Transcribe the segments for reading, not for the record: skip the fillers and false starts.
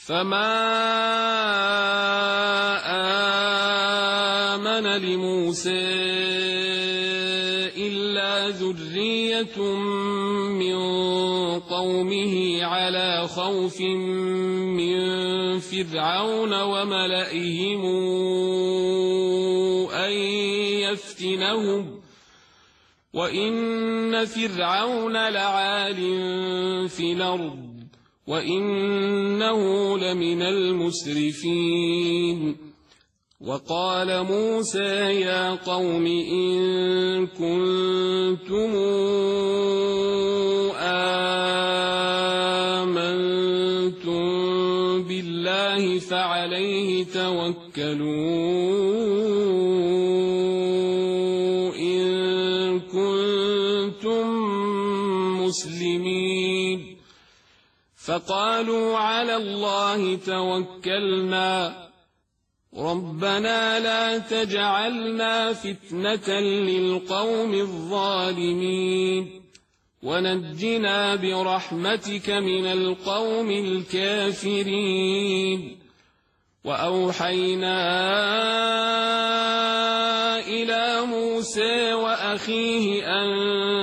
فما آمن لموسى إلا ذرية من قومه على خوف من فرعون وملئهم أن يفتنهم وإن فرعون لعال في الأرض وإنه لمن المسرفين وقال موسى يا قوم إن كنتم آمنتم بالله فعليه توكلوا إن كنتم مسلمين فقالوا على الله توكلنا ربنا لا تجعلنا فتنة للقوم الظالمين ونجنا برحمتك من القوم الكافرين وأوحينا إلى موسى وأخيه أن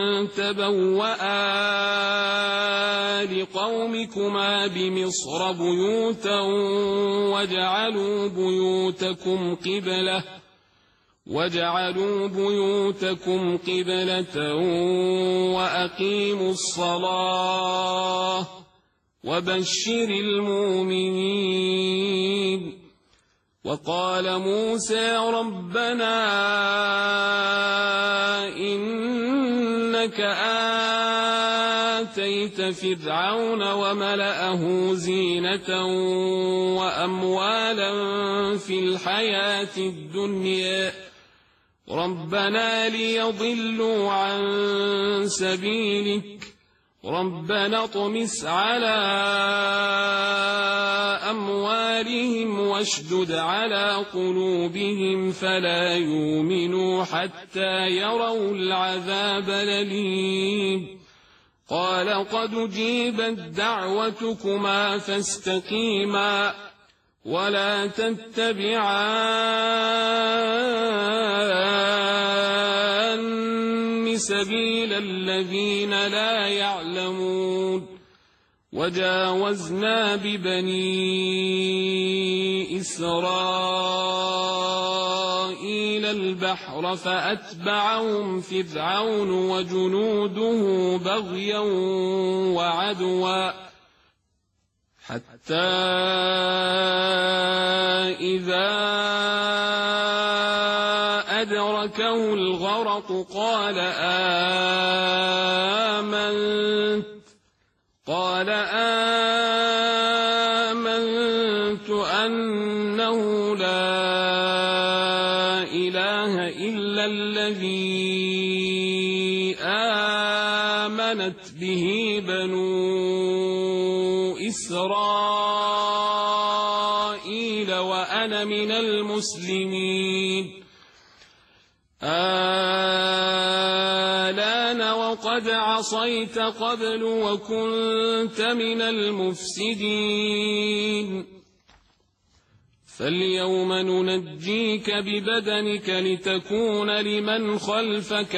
تبوأ لقومكما بمصر بيوتا وجعلوا بيوتكم قبلة وأقيموا الصلاة وبشر المؤمنين وقال موسى ربنا إنك آتيت فرعون وملأه زينة وأموالا في الحياة الدنيا ربنا ليضلوا عن سبيلك ربنا اطمس على أموالهم واشدد على قلوبهم فلا يؤمنوا حتى يروا العذاب الأليم قال قد أجيبت دعوتكما فاستقيما ولا تتبعان سبيل الذين لا يعلمون وجاوزنا ببني إسرائيل البحر فأتبعهم فرعون وجنوده بغيا وعدوا حتى إذا أدركه الغرق قال آمنت أنه لا إله إلا الذي آمنت به بنو إسرائيل وأنا من المسلمين آلان وقد عصيت قبل وكنت من المفسدين فاليوم ننجيك ببدنك لتكون لمن خلفك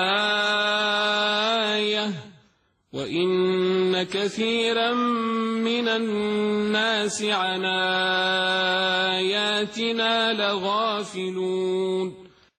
آية وإن كثيرا من الناس عن آياتنا لغافلون